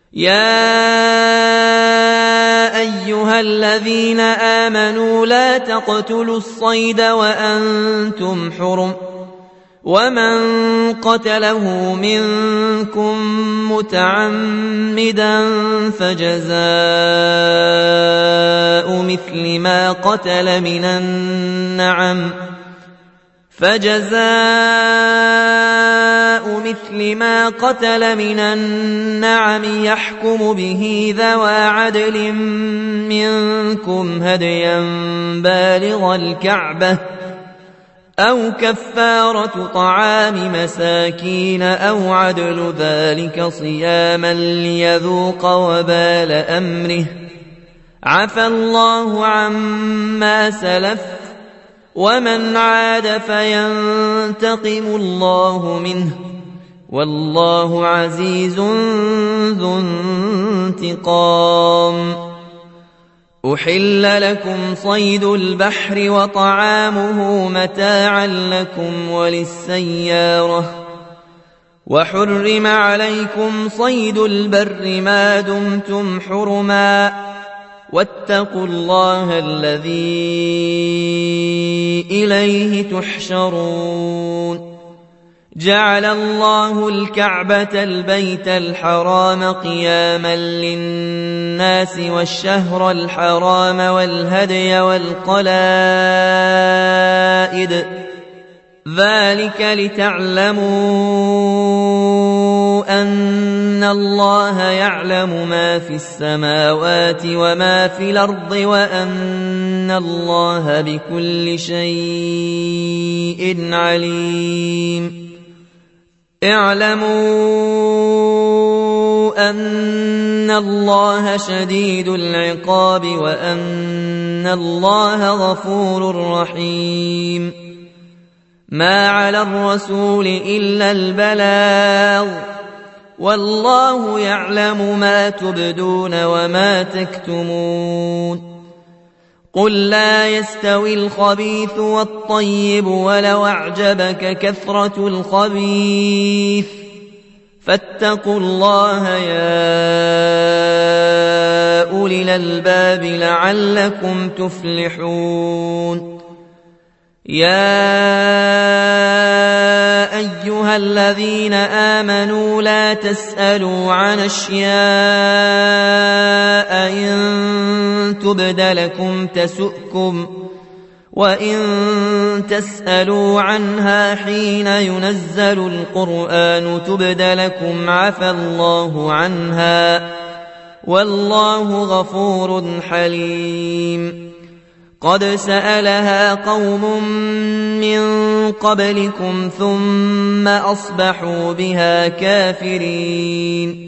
يا أيها الذين آمنوا لا تقتلوا الصيد وأنتم حرم ومن قتله منكم متعمدا فجزاء مثل ما قتل من النعم يحكم به ذوى عدل منكم هديا بالغ الكعبة أو كفارة طعام مساكين أو عدل ذلك صياما ليذوق وبال أمره عفى الله عما سلف ومن عاد فينتقم الله منه والله عزيز ذو انتقام. أحل لكم صيد البحر وطعامه متاعا لكم وللسيارة وحرم عليكم صيد البر ما دمتم حرما واتقوا الله الذي إليه تحشرون. جعل الله الكعبة البيت الحرام قياما للناس والشهر الحرام والهدي والقلائد ذلك لتعلموا أن الله يعلم ما في السماوات وما في الأرض وأن الله بكل شيء عليم. اعلموا أن الله شديد العقاب وأن الله غفور رحيم. ما على الرسول إلا البلاغ والله يعلم ما تبدون وما تكتمون. قل لا يستوي الخبيث والطيب ولو أعجبك كثرة الخبيث فاتقوا الله يا أولي الألباب لعلكم تفلحون. يا أيها الذين آمنوا لا تسألوا عن أشياء إن تبد لكم تسؤكم وإن تسألوا عنها حين ينزل القرآن تبد لكم عفى الله عنها والله غفور حليم. قد سألها قوم من قبلكم ثم أصبحوا بها كافرين.